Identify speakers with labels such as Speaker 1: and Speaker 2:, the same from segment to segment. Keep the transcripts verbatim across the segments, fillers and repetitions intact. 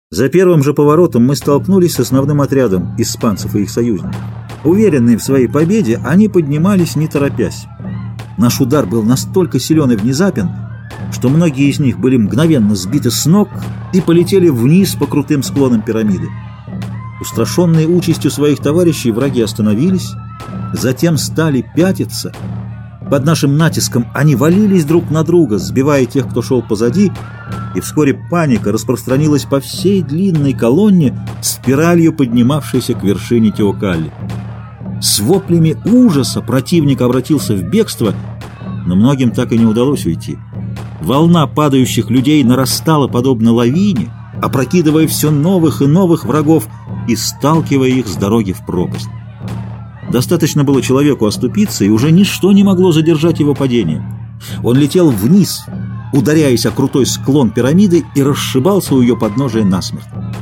Speaker 1: За первым же поворотом мы столкнулись с основным отрядом испанцев и их союзников. Уверенные в своей победе, они поднимались не торопясь. Наш удар был настолько силен и внезапен, что многие из них были мгновенно сбиты с ног и полетели вниз по крутым склонам пирамиды. Устрашенные участью своих товарищей, враги остановились, затем стали пятиться. Под нашим натиском они валились друг на друга, сбивая тех, кто шел позади, и вскоре паника распространилась по всей длинной колонне, спиралью поднимавшейся к вершине Теокалли. С воплями ужаса противник обратился в бегство, но многим так и не удалось уйти. Волна падающих людей нарастала подобно лавине, опрокидывая все новых и новых врагов и сталкивая их с дороги в пропасть. Достаточно было человеку оступиться, и уже ничто не могло задержать его падение. Он летел вниз, ударяясь о крутой склон пирамиды, и расшибался у ее подножия насмерть.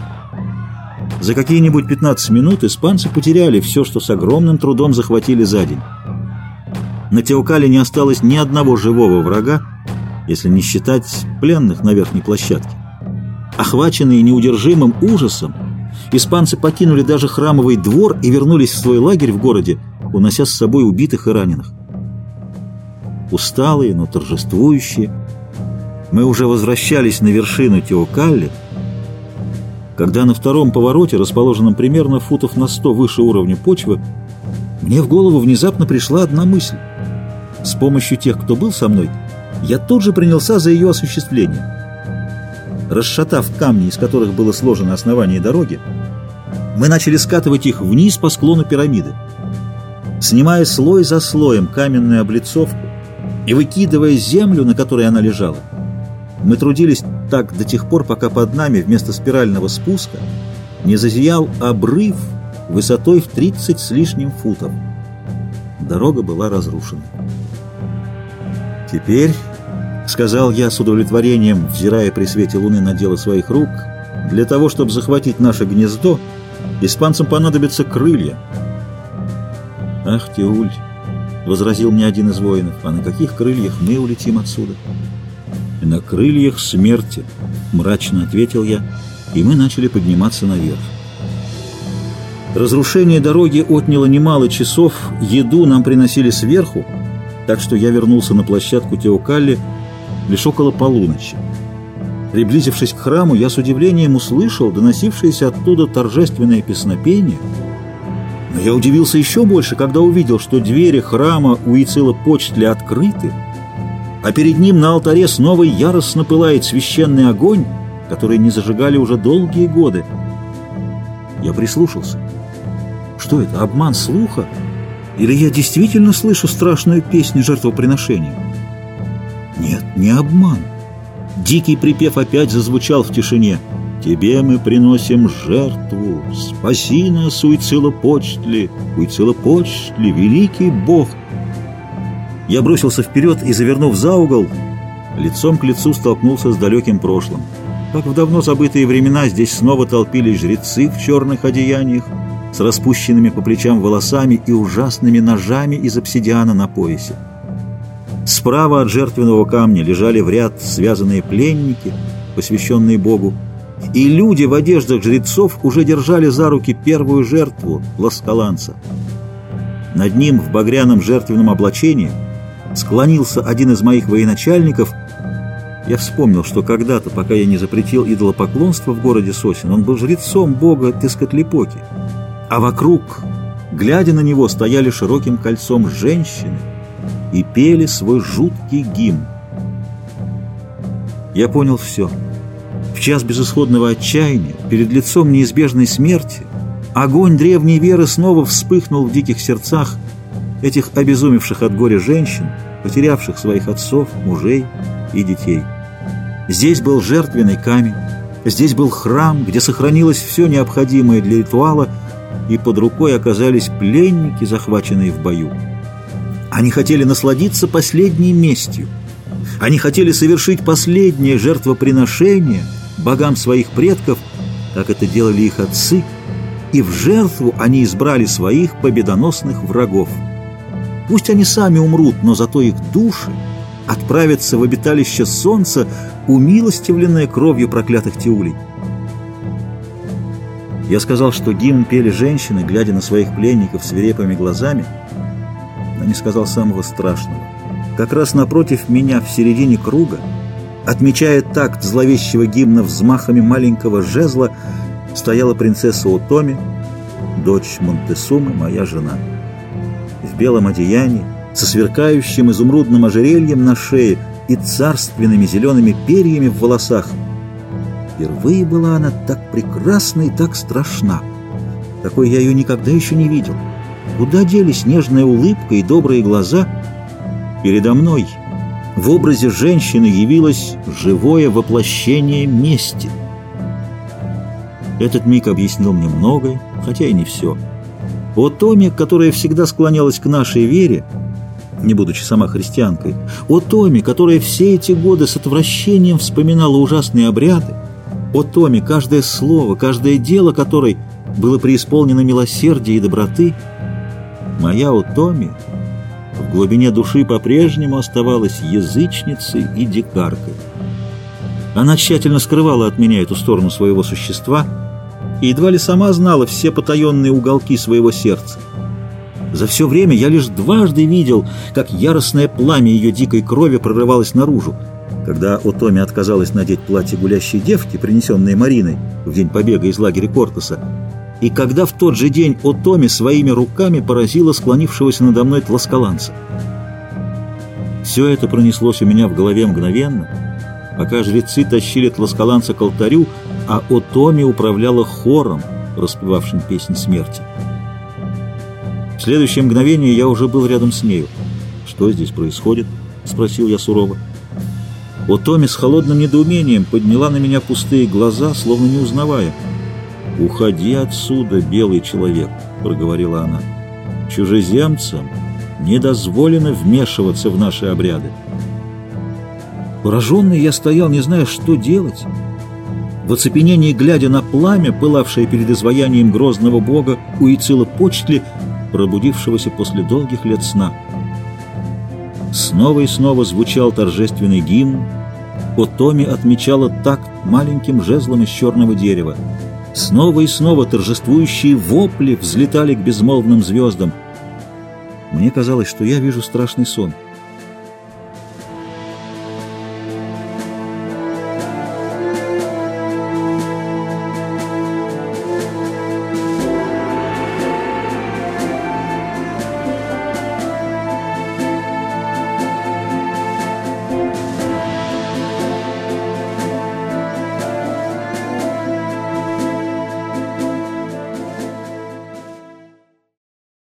Speaker 1: За какие-нибудь пятнадцать минут испанцы потеряли все, что с огромным трудом захватили за день. На Теокалле не осталось ни одного живого врага, если не считать пленных на верхней площадке. Охваченные неудержимым ужасом, испанцы покинули даже храмовый двор и вернулись в свой лагерь в городе, унося с собой убитых и раненых. Усталые, но торжествующие, мы уже возвращались на вершину Теокалли, когда на втором повороте, расположенном примерно футов на сто выше уровня почвы, мне в голову внезапно пришла одна мысль. С помощью тех, кто был со мной, я тут же принялся за ее осуществление. Расшатав камни, из которых было сложено основание дороги, мы начали скатывать их вниз по склону пирамиды. Снимая слой за слоем каменную облицовку и выкидывая землю, на которой она лежала, мы трудились так до тех пор, пока под нами вместо спирального спуска не зазиял обрыв высотой в тридцать с лишним футов. Дорога была разрушена. «Теперь, — сказал я с удовлетворением, взирая при свете луны на дело своих рук, — для того, чтобы захватить наше гнездо, испанцам понадобятся крылья». «Ах, Теуль, — возразил мне один из воинов, — а на каких крыльях мы улетим отсюда?» «На крыльях смерти», — мрачно ответил я, и мы начали подниматься наверх. Разрушение дороги отняло немало часов, еду нам приносили сверху, так что я вернулся на площадку Теокалли лишь около полуночи. Приблизившись к храму, я с удивлением услышал доносившееся оттуда торжественное песнопение, но я удивился еще больше, когда увидел, что двери храма Уицилопочтли открыты, а перед ним на алтаре снова яростно пылает священный огонь, который не зажигали уже долгие годы. Я прислушался. Что это, обман слуха? Или я действительно слышу страшную песню жертвоприношения? Нет, не обман. Дикий припев опять зазвучал в тишине. «Тебе мы приносим жертву, спаси нас, Уицилопочтли, Уицилопочтли, великий Бог!» Я бросился вперед и, завернув за угол, лицом к лицу столкнулся с далеким прошлым. Как в давно забытые времена здесь снова толпились жрецы в черных одеяниях, с распущенными по плечам волосами и ужасными ножами из обсидиана на поясе. Справа от жертвенного камня лежали в ряд связанные пленники, посвященные Богу, и люди в одеждах жрецов уже держали за руки первую жертву Ласкаланца. Над ним в багряном жертвенном облачении склонился один из моих военачальников. Я вспомнил, что когда-то, пока я не запретил идолопоклонство в городе Сосен, он был жрецом бога Тескатлипоки, а вокруг, глядя на него, стояли широким кольцом женщины и пели свой жуткий гимн. Я понял все. В час безысходного отчаяния, перед лицом неизбежной смерти, огонь древней веры снова вспыхнул в диких сердцах этих обезумевших от горя женщин, потерявших своих отцов, мужей и детей. Здесь был жертвенный камень, здесь был храм, где сохранилось все необходимое для ритуала, и под рукой оказались пленники, захваченные в бою. Они хотели насладиться последней местью. Они хотели совершить последнее жертвоприношение богам своих предков, как это делали их отцы, и в жертву они избрали своих победоносных врагов. Пусть они сами умрут, но зато их души отправятся в обиталище солнца, умилостивленное кровью проклятых Теулей. Я сказал, что гимн пели женщины, глядя на своих пленников свирепыми глазами, но не сказал самого страшного. Как раз напротив меня, в середине круга, отмечая такт зловещего гимна взмахами маленького жезла, стояла принцесса Отоми, дочь Монтесумы, моя жена. В белом одеянии, со сверкающим изумрудным ожерельем на шее и царственными зелеными перьями в волосах. Впервые была она так прекрасна и так страшна. Такой я ее никогда еще не видел. Куда делись нежная улыбка и добрые глаза? Передо мной в образе женщины явилось живое воплощение мести. Этот миг объяснил мне многое, хотя и не все. Отоми, которая всегда склонялась к нашей вере, не будучи сама христианкой, Отоми, которая все эти годы с отвращением вспоминала ужасные обряды, Отоми, каждое слово, каждое дело которой было преисполнено милосердия и доброты, моя Отоми в глубине души по-прежнему оставалась язычницей и дикаркой. Она тщательно скрывала от меня эту сторону своего существа и едва ли сама знала все потаенные уголки своего сердца. За все время я лишь дважды видел, как яростное пламя ее дикой крови прорывалось наружу, когда Отоми отказалась надеть платье гулящей девки, принесенное Мариной в день побега из лагеря Кортеса, и когда в тот же день Отоми своими руками поразила склонившегося надо мной тласкаланца. Все это пронеслось у меня в голове мгновенно, пока жрецы тащили тласкаланца к алтарю, а Отоми управляла хором, распевавшим песнь смерти. В следующее мгновение я уже был рядом с нею. «Что здесь происходит?» — спросил я сурово. Отоми с холодным недоумением подняла на меня пустые глаза, словно не узнавая. «Уходи отсюда, белый человек», — проговорила она. «Чужеземцам не дозволено вмешиваться в наши обряды». Пораженный я стоял, не зная, что делать. В оцепенении, глядя на пламя, пылавшее перед изваянием грозного бога Уицила-Почтли, пробудившегося после долгих лет сна. Снова и снова звучал торжественный гимн. Отоми отмечала такт маленьким жезлом из черного дерева. Снова и снова торжествующие вопли взлетали к безмолвным звездам. Мне казалось, что я вижу страшный сон.